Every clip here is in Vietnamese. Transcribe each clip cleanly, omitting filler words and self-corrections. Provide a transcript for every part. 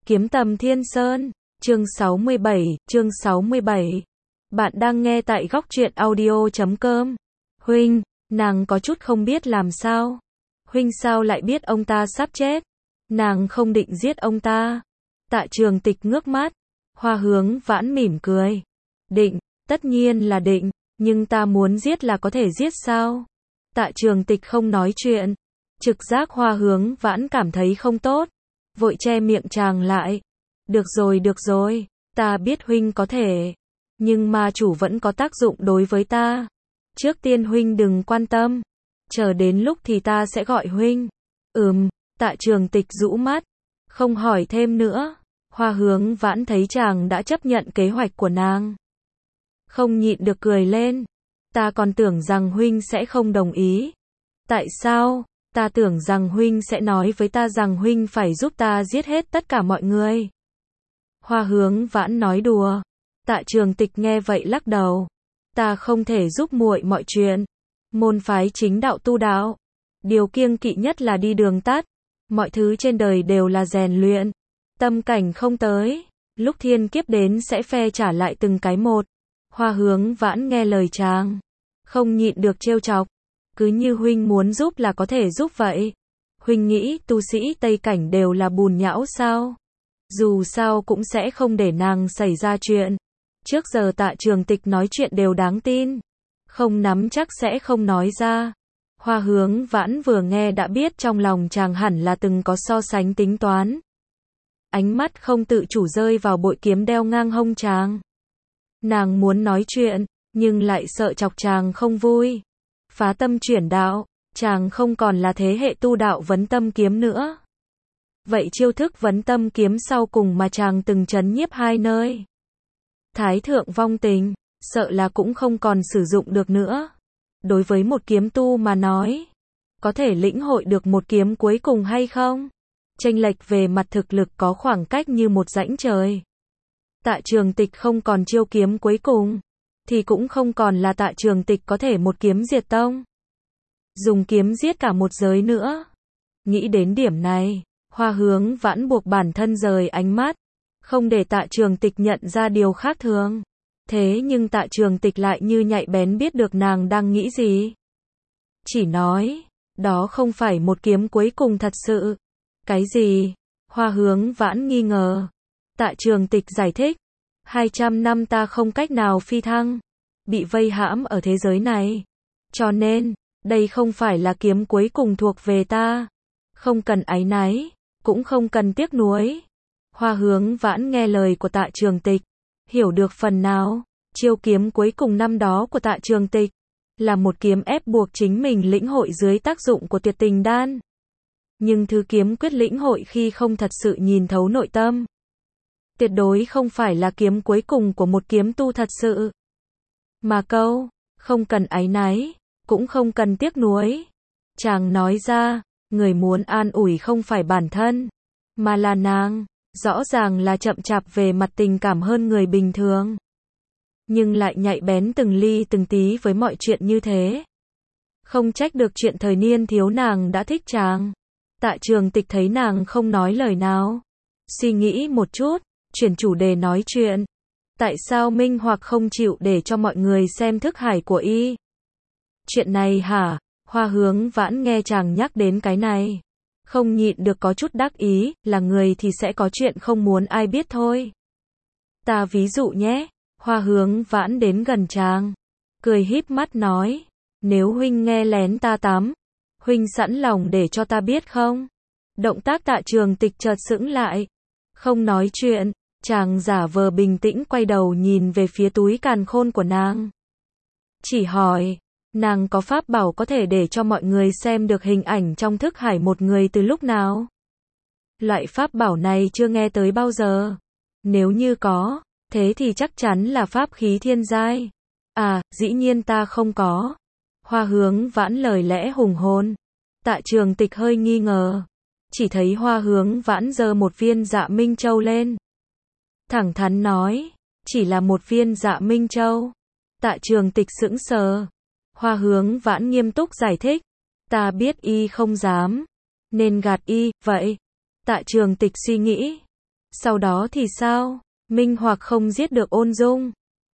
Kiếm Tầm Thiên Sơn, chương 67. Bạn đang nghe tại góc truyện audio.com. Huynh, nàng có chút không biết làm sao. Huynh sao lại biết ông ta sắp chết? Nàng không định giết ông ta. Tạ Trường Tịch ngước mắt. Hoa Hướng Vãn mỉm cười. Định, tất nhiên là định, nhưng ta muốn giết là có thể giết sao? Tạ Trường Tịch không nói chuyện. Trực giác Hoa Hướng Vãn cảm thấy không tốt, vội che miệng chàng lại. Được rồi, ta biết huynh có thể, nhưng ma chủ vẫn có tác dụng đối với ta. Trước tiên huynh đừng quan tâm, chờ đến lúc thì ta sẽ gọi huynh. Tạ Trường Tịch rũ mắt, không hỏi thêm nữa. Hoa Hướng Vãn thấy chàng đã chấp nhận kế hoạch của nàng, không nhịn được cười lên. Ta còn tưởng rằng huynh sẽ không đồng ý. Tại sao? Ta tưởng rằng huynh sẽ nói với ta rằng huynh phải giúp ta giết hết tất cả mọi người. Hoa Hướng Vãn nói đùa. Tạ Trường Tịch nghe vậy lắc đầu. Ta không thể giúp muội mọi chuyện. Môn phái chính đạo tu đạo, điều kiêng kỵ nhất là đi đường tắt. Mọi thứ trên đời đều là rèn luyện. Tâm cảnh không tới, lúc thiên kiếp đến sẽ phe trả lại từng cái một. Hoa Hướng Vãn nghe lời chàng, không nhịn được trêu chọc. Cứ như huynh muốn giúp là có thể giúp vậy. Huynh nghĩ tu sĩ Tây Cảnh đều là bùn nhão sao? Dù sao cũng sẽ không để nàng xảy ra chuyện. Trước giờ Tạ Trường Tịch nói chuyện đều đáng tin, không nắm chắc sẽ không nói ra. Hoa Hướng Vãn vừa nghe đã biết trong lòng chàng hẳn là từng có so sánh tính toán. Ánh mắt không tự chủ rơi vào bội kiếm đeo ngang hông chàng. Nàng muốn nói chuyện, nhưng lại sợ chọc chàng không vui. Phá tâm chuyển đạo, chàng không còn là thế hệ tu đạo vấn tâm kiếm nữa. Vậy chiêu thức vấn tâm kiếm sau cùng mà chàng từng trấn nhiếp hai nơi, Thái Thượng Vong Tình, sợ là cũng không còn sử dụng được nữa. Đối với một kiếm tu mà nói, có thể lĩnh hội được một kiếm cuối cùng hay không? Chênh lệch về mặt thực lực có khoảng cách như một rãnh trời. Tạ Trường Tịch không còn chiêu kiếm cuối cùng, thì cũng không còn là Tạ Trường Tịch có thể một kiếm diệt tông, dùng kiếm giết cả một giới nữa. Nghĩ đến điểm này, Hoa Hướng Vãn buộc bản thân rời ánh mắt, không để Tạ Trường Tịch nhận ra điều khác thường. Thế nhưng Tạ Trường Tịch lại như nhạy bén biết được nàng đang nghĩ gì. Chỉ nói, đó không phải một kiếm cuối cùng thật sự. Cái gì? Hoa Hướng Vãn nghi ngờ. Tạ Trường Tịch giải thích, 200 năm ta không cách nào phi thăng, bị vây hãm ở thế giới này. Cho nên, đây không phải là kiếm cuối cùng thuộc về ta. Không cần áy náy, cũng không cần tiếc nuối. Hoa Hướng Vãn nghe lời của Tạ Trường Tịch, hiểu được phần nào. Chiêu kiếm cuối cùng năm đó của Tạ Trường Tịch là một kiếm ép buộc chính mình lĩnh hội dưới tác dụng của tuyệt tình đan. Nhưng thứ kiếm quyết lĩnh hội khi không thật sự nhìn thấu nội tâm, tuyệt đối không phải là kiếm cuối cùng của một kiếm tu thật sự. Mà câu, không cần áy náy, cũng không cần tiếc nuối, chàng nói ra, người muốn an ủi không phải bản thân, mà là nàng. Rõ ràng là chậm chạp về mặt tình cảm hơn người bình thường, nhưng lại nhạy bén từng ly từng tí với mọi chuyện như thế. Không trách được chuyện thời niên thiếu nàng đã thích chàng. Tạ Trường Tịch thấy nàng không nói lời nào, suy nghĩ một chút, chuyển chủ đề nói chuyện. Tại sao Minh Hoặc không chịu để cho mọi người xem thức hải của y? Chuyện này hả? Hoa Hướng Vãn nghe chàng nhắc đến cái này, không nhịn được có chút đắc ý, là người thì sẽ có chuyện không muốn ai biết thôi. Ta ví dụ nhé. Hoa Hướng Vãn đến gần chàng, cười híp mắt nói, nếu huynh nghe lén ta tắm, huynh sẵn lòng để cho ta biết không? Động tác Tạ Trường Tịch chợt sững lại, không nói chuyện, chàng giả vờ bình tĩnh quay đầu nhìn về phía túi càn khôn của nàng. Chỉ hỏi, nàng có pháp bảo có thể để cho mọi người xem được hình ảnh trong thức hải một người từ lúc nào? Loại pháp bảo này chưa nghe tới bao giờ. Nếu như có, thế thì chắc chắn là pháp khí thiên giai. À, dĩ nhiên ta không có. Hoa Hướng Vãn lời lẽ hùng hồn. Tạ Trường Tịch hơi nghi ngờ, chỉ thấy Hoa Hướng Vãn giơ một viên Dạ Minh Châu lên, thẳng thắn nói, chỉ là một viên Dạ Minh Châu. Tạ Trường Tịch sững sờ. Hoa Hướng Vãn nghiêm túc giải thích, ta biết y không dám, nên gạt y, vậy. Tạ Trường Tịch suy nghĩ, Sau đó thì sao? Minh Hoặc không giết được Ôn Dung.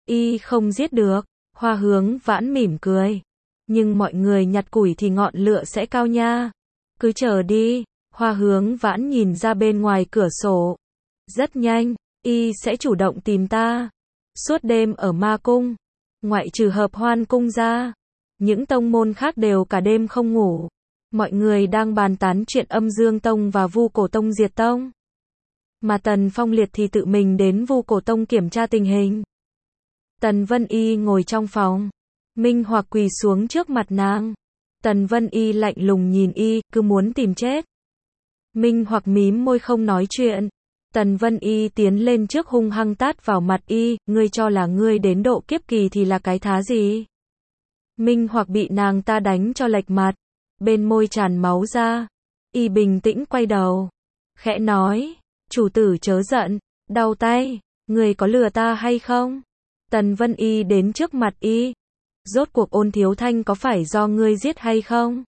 Y không giết được. Hoa Hướng Vãn mỉm cười. Nhưng mọi người nhặt củi thì ngọn lửa sẽ cao nha. Cứ chờ đi. Hoa Hướng Vãn nhìn ra bên ngoài cửa sổ. Rất nhanh, y sẽ chủ động tìm ta. Suốt đêm ở ma cung, ngoại trừ Hợp Hoan cung ra, những tông môn khác đều cả đêm không ngủ. Mọi người đang bàn tán chuyện Âm Dương Tông và Vu Cổ Tông diệt tông. Mà Tần Phong Liệt thì tự mình đến Vu Cổ Tông kiểm tra tình hình. Tần Vân Y ngồi trong phòng. Minh Hoặc quỳ xuống trước mặt nàng. Tần Vân Y lạnh lùng nhìn y, cứ muốn tìm chết. Minh Hoặc mím môi không nói chuyện. Tần Vân Y tiến lên trước hung hăng tát vào mặt y, ngươi cho là ngươi đến độ kiếp kỳ thì là cái thá gì? Minh Hoặc bị nàng ta đánh cho lệch mặt, bên môi tràn máu ra. Y bình tĩnh quay đầu, khẽ nói, chủ tử chớ giận, đau tay, ngươi có lừa ta hay không? Tần Vân Y đến trước mặt y, rốt cuộc Ôn Thiếu Thanh có phải do ngươi giết hay không?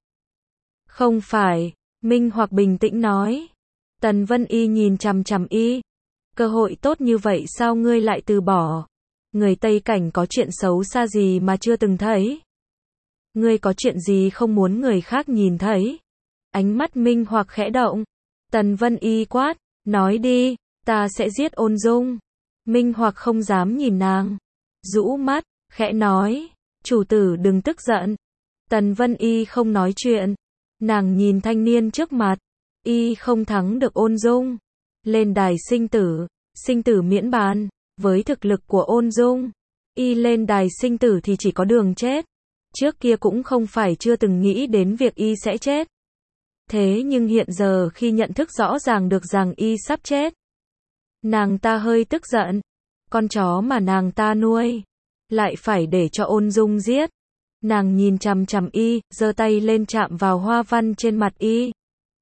Không phải, Minh Hoặc bình tĩnh nói. Tần Vân Y nhìn chằm chằm y. Cơ hội tốt như vậy sao ngươi lại từ bỏ? Người Tây Cảnh có chuyện xấu xa gì mà chưa từng thấy? Ngươi có chuyện gì không muốn người khác nhìn thấy? Ánh mắt Minh Hoặc khẽ động. Tần Vân Y quát, nói đi, ta sẽ giết Ôn Dung. Minh Hoặc không dám nhìn nàng. Rũ mắt, khẽ nói, chủ tử đừng tức giận. Tần Vân Y không nói chuyện. Nàng nhìn thanh niên trước mặt. Y không thắng được Ôn Dung. Lên đài sinh tử miễn bàn. Với thực lực của Ôn Dung, y lên đài sinh tử thì chỉ có đường chết. Trước kia cũng không phải chưa từng nghĩ đến việc y sẽ chết. Thế nhưng hiện giờ khi nhận thức rõ ràng được rằng y sắp chết, nàng ta hơi tức giận. Con chó mà nàng ta nuôi, lại phải để cho Ôn Dung giết. Nàng nhìn chằm chằm y, giơ tay lên chạm vào hoa văn trên mặt y.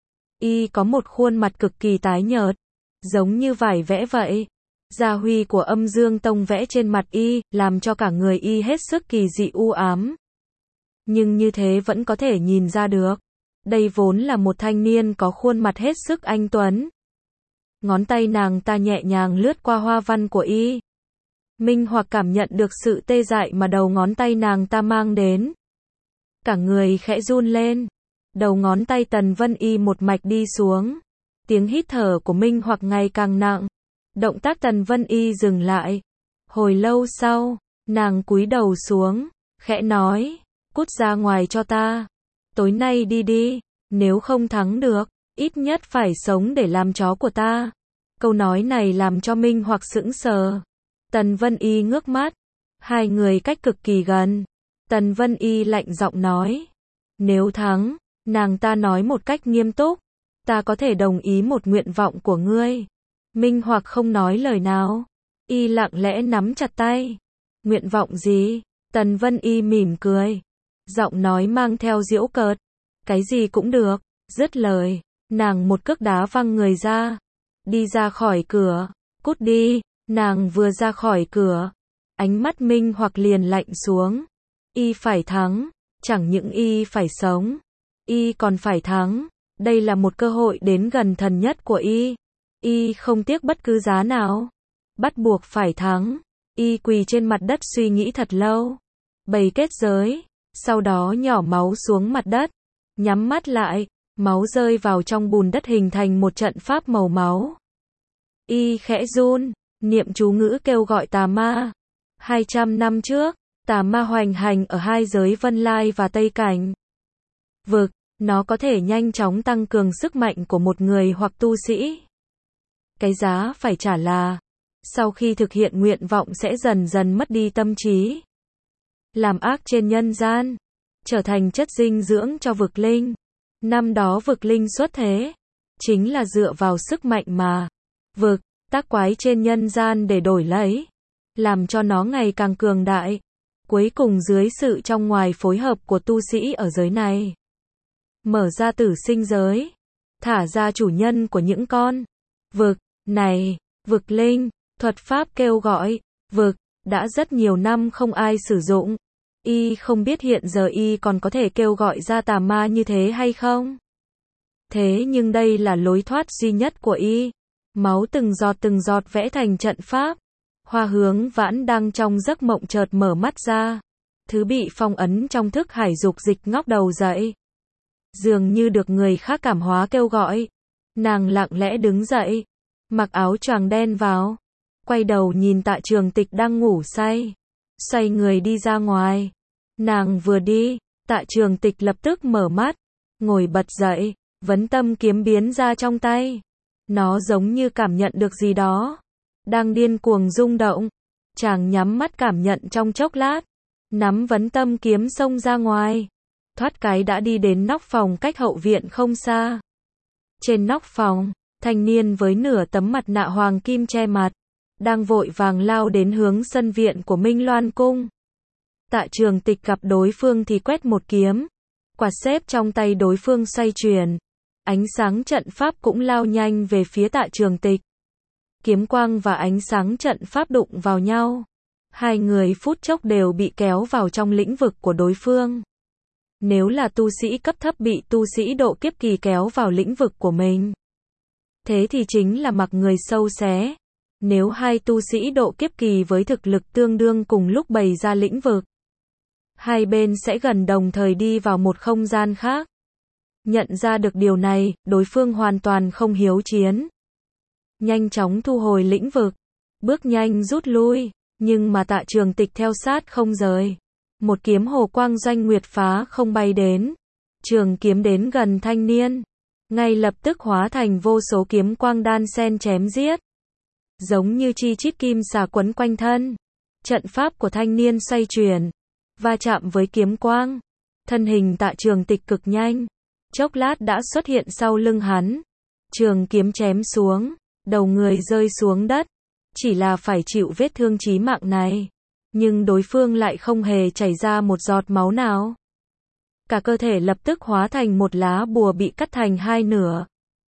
Y có một khuôn mặt cực kỳ tái nhợt, giống như vải vẽ vậy. Gia huy của Âm Dương Tông vẽ trên mặt y, làm cho cả người y hết sức kỳ dị u ám. Nhưng như thế vẫn có thể nhìn ra được. Đây vốn là một thanh niên có khuôn mặt hết sức anh tuấn. Ngón tay nàng ta nhẹ nhàng lướt qua hoa văn của y. Minh Hoặc cảm nhận được sự tê dại mà đầu ngón tay nàng ta mang đến. Cả người khẽ run lên. Đầu ngón tay Tần Vân Y một mạch đi xuống. Tiếng hít thở của Minh Hoặc ngày càng nặng. Động tác Tần Vân Y dừng lại. Hồi lâu sau, nàng cúi đầu xuống, khẽ nói, cút ra ngoài cho ta. Tối nay đi đi, nếu không thắng được, ít nhất phải sống để làm chó của ta. Câu nói này làm cho Minh Hoặc sững sờ. Tần Vân Y ngước mắt. Hai người cách cực kỳ gần. Tần Vân Y lạnh giọng nói, nếu thắng, nàng ta nói một cách nghiêm túc, ta có thể đồng ý một nguyện vọng của ngươi. Minh Hoặc không nói lời nào. Y lặng lẽ nắm chặt tay. Nguyện vọng gì? Tần Vân Y mỉm cười. Giọng nói mang theo giễu cợt. Cái gì cũng được. Dứt lời, nàng một cước đá văng người ra. Đi ra khỏi cửa. Cút đi. Nàng vừa ra khỏi cửa, ánh mắt Minh Hoặc liền lạnh xuống. Y phải thắng. Chẳng những y phải sống, y còn phải thắng. Đây là một cơ hội đến gần thần nhất của y. Y không tiếc bất cứ giá nào. Bắt buộc phải thắng. Y quỳ trên mặt đất suy nghĩ thật lâu. Bày kết giới. Sau đó nhỏ máu xuống mặt đất. Nhắm mắt lại. Máu rơi vào trong bùn đất hình thành một trận pháp màu máu. Y khẽ run. Niệm chú ngữ kêu gọi tà ma. 200 năm trước, tà ma hoành hành ở hai giới Vân Lai và Tây Cảnh. Vực, nó có thể nhanh chóng tăng cường sức mạnh của một người hoặc tu sĩ. Cái giá phải trả là, sau khi thực hiện nguyện vọng sẽ dần dần mất đi tâm trí. Làm ác trên nhân gian, trở thành chất dinh dưỡng cho vực linh. Năm đó vực linh xuất thế, chính là dựa vào sức mạnh mà vực, tác quái trên nhân gian để đổi lấy, làm cho nó ngày càng cường đại. Cuối cùng dưới sự trong ngoài phối hợp của tu sĩ ở giới này, mở ra tử sinh giới, thả ra chủ nhân của những con vực này, vực linh, thuật pháp kêu gọi, vực, đã rất nhiều năm không ai sử dụng. Y không biết hiện giờ y còn có thể kêu gọi ra tà ma như thế hay không? Thế nhưng đây là lối thoát duy nhất của y. máu từng giọt vẽ thành trận pháp. Hoa Hướng Vãn đang trong giấc mộng chợt mở mắt ra. Thứ bị phong ấn trong thức hải dục dịch ngóc đầu dậy. Dường như được người khác cảm hóa kêu gọi. Nàng lặng lẽ đứng dậy, mặc áo choàng đen vào, quay đầu nhìn Tạ Trường Tịch đang ngủ say, xoay người đi ra ngoài. Nàng vừa đi, Tạ Trường Tịch lập tức mở mắt, ngồi bật dậy, vấn tâm kiếm biến ra trong tay. Nó giống như cảm nhận được gì đó, đang điên cuồng rung động. Chàng nhắm mắt cảm nhận trong chốc lát, nắm vấn tâm kiếm xông ra ngoài. Thoát cái đã đi đến nóc phòng cách hậu viện không xa. Trên nóc phòng, thanh niên với nửa tấm mặt nạ hoàng kim che mặt, đang vội vàng lao đến hướng sân viện của Minh Loan Cung. Tạ Trường Tịch gặp đối phương thì quét một kiếm. Quạt xếp trong tay đối phương xoay chuyển. Ánh sáng trận pháp cũng lao nhanh về phía Tạ Trường Tịch. Kiếm quang và ánh sáng trận pháp đụng vào nhau. Hai người phút chốc đều bị kéo vào trong lĩnh vực của đối phương. Nếu là tu sĩ cấp thấp bị tu sĩ độ kiếp kỳ kéo vào lĩnh vực của mình, thế thì chính là mặc người sâu xé. Nếu hai tu sĩ độ kiếp kỳ với thực lực tương đương cùng lúc bày ra lĩnh vực, hai bên sẽ gần đồng thời đi vào một không gian khác. Nhận ra được điều này, đối phương hoàn toàn không hiếu chiến. Nhanh chóng thu hồi lĩnh vực, bước nhanh rút lui, nhưng mà Tạ Trường Tịch theo sát không rời. Một kiếm hồ quang doanh nguyệt phá không bay đến. Trường kiếm đến gần thanh niên, ngay lập tức hóa thành vô số kiếm quang đan xen chém giết. Giống như chi chít kim xà quấn quanh thân. Trận pháp của thanh niên xoay chuyển, va chạm với kiếm quang. Thân hình Tạ Trường Tịch cực nhanh, chốc lát đã xuất hiện sau lưng hắn. Trường kiếm chém xuống, đầu người rơi xuống đất. Chỉ là phải chịu vết thương chí mạng này, nhưng đối phương lại không hề chảy ra một giọt máu nào. Cả cơ thể lập tức hóa thành một lá bùa bị cắt thành hai nửa.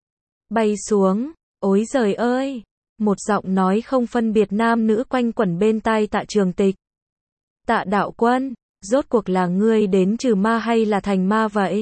Bay xuống, ối giời ơi! Một giọng nói không phân biệt nam nữ quanh quẩn bên tai Tạ Trường Tịch. Tạ đạo quân, rốt cuộc là ngươi đến trừ ma hay là thành ma vậy?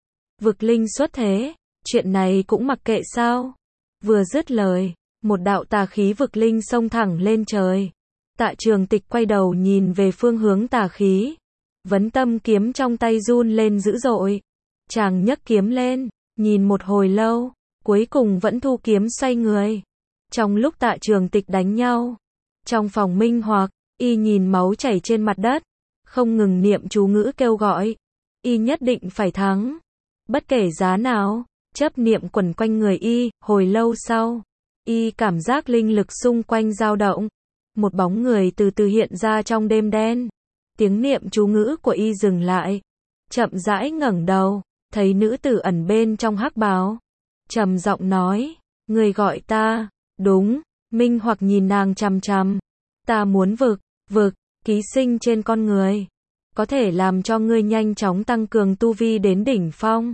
Vực linh xuất thế, chuyện này cũng mặc kệ sao? Vừa dứt lời, một đạo tà khí vực linh xông thẳng lên trời. Tạ Trường Tịch quay đầu nhìn về phương hướng tà khí. Vấn tâm kiếm trong tay run lên dữ dội. Chàng nhấc kiếm lên, nhìn một hồi lâu, cuối cùng vẫn thu kiếm xoay người. Trong lúc Tạ Trường Tịch đánh nhau, trong phòng minh hoặc, y nhìn máu chảy trên mặt đất, không ngừng niệm chú ngữ kêu gọi. Y nhất định phải thắng, bất kể giá nào. Chấp niệm quẩn quanh người y. Hồi lâu sau, y cảm giác linh lực xung quanh dao động. Một bóng người từ từ hiện ra trong đêm đen. Tiếng niệm chú ngữ của y dừng lại. Chậm rãi ngẩng đầu, thấy nữ tử ẩn bên trong hắc bào. Trầm giọng nói, người gọi ta. Đúng, minh hoặc nhìn nàng chằm chằm. Ta muốn vực, ký sinh trên con người. Có thể làm cho ngươi nhanh chóng tăng cường tu vi đến đỉnh phong.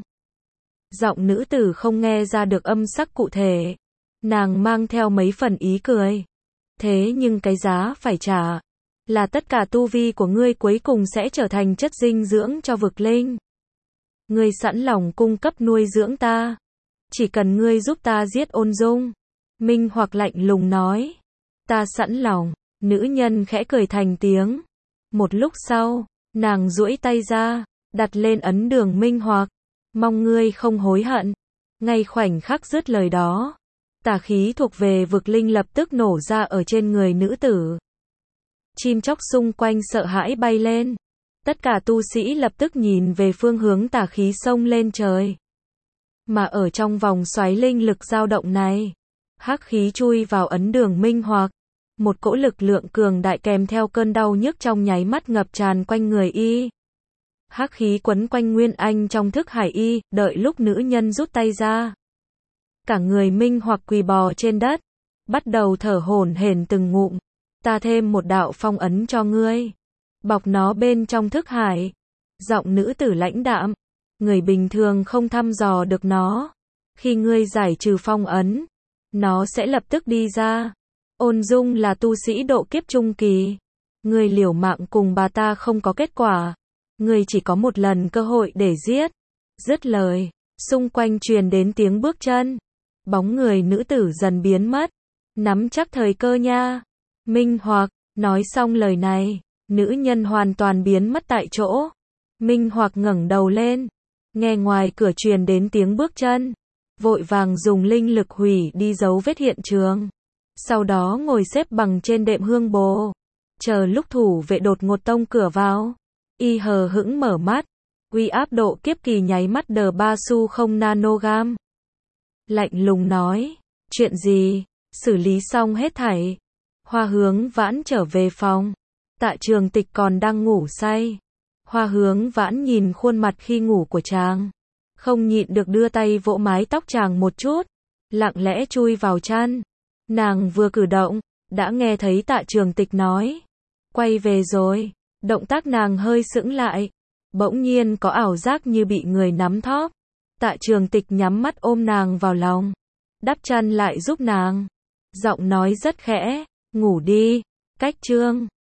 Giọng nữ tử không nghe ra được âm sắc cụ thể. Nàng mang theo mấy phần ý cười. Thế nhưng cái giá phải trả là tất cả tu vi của ngươi cuối cùng sẽ trở thành chất dinh dưỡng cho vực linh. Ngươi sẵn lòng cung cấp nuôi dưỡng ta. Chỉ cần ngươi giúp ta giết Ôn Dung. Minh hoặc lạnh lùng nói. Ta sẵn lòng. Nữ nhân khẽ cười thành tiếng. Một lúc sau, nàng duỗi tay ra, đặt lên ấn đường Minh hoặc. Mong ngươi không hối hận. Ngay khoảnh khắc dứt lời đó, tà khí thuộc về vực linh lập tức nổ ra ở trên người nữ tử. Chim chóc xung quanh sợ hãi bay lên. Tất cả tu sĩ lập tức nhìn về phương hướng tà khí xông lên trời. Mà ở trong vòng xoáy linh lực dao động này, hắc khí chui vào ấn đường minh hoặc. Một cỗ lực lượng cường đại kèm theo cơn đau nhức trong nháy mắt ngập tràn quanh người y. Hắc khí quấn quanh Nguyên Anh trong thức hải y, đợi lúc nữ nhân rút tay ra. Cả người minh hoặc quỳ bò trên đất, bắt đầu thở hổn hển từng ngụm. Ta thêm một đạo phong ấn cho ngươi. Bọc nó bên trong thức hải. Giọng nữ tử lãnh đạm. Người bình thường không thăm dò được nó. Khi ngươi giải trừ phong ấn, nó sẽ lập tức đi ra. Ôn Dung là tu sĩ độ kiếp trung kỳ. Ngươi liều mạng cùng bà ta không có kết quả. Ngươi chỉ có một lần cơ hội để giết. Dứt lời, xung quanh truyền đến tiếng bước chân. Bóng người nữ tử dần biến mất. Nắm chắc thời cơ nha. Minh Hoặc, nói xong lời này, nữ nhân hoàn toàn biến mất tại chỗ. Minh Hoặc ngẩng đầu lên, nghe ngoài cửa truyền đến tiếng bước chân, vội vàng dùng linh lực hủy đi dấu vết hiện trường. Sau đó ngồi xếp bằng trên đệm hương bồ, chờ lúc thủ vệ đột ngột tông cửa vào. Y hờ hững mở mắt, uy áp độ kiếp kỳ nháy mắt đờ ba su không nanogam. Lạnh lùng nói, chuyện gì, xử lý xong hết thảy. Hoa Hướng Vãn trở về phòng, Tạ Trường Tịch còn đang ngủ say. Hoa Hướng Vãn nhìn khuôn mặt khi ngủ của chàng, không nhịn được đưa tay vỗ mái tóc chàng một chút, lặng lẽ chui vào chăn. Nàng vừa cử động, đã nghe thấy Tạ Trường Tịch nói, quay về rồi. Động tác nàng hơi sững lại, bỗng nhiên có ảo giác như bị người nắm thóp. Tạ Trường Tịch nhắm mắt ôm nàng vào lòng, đắp chăn lại giúp nàng. Giọng nói rất khẽ, ngủ đi, cách chương.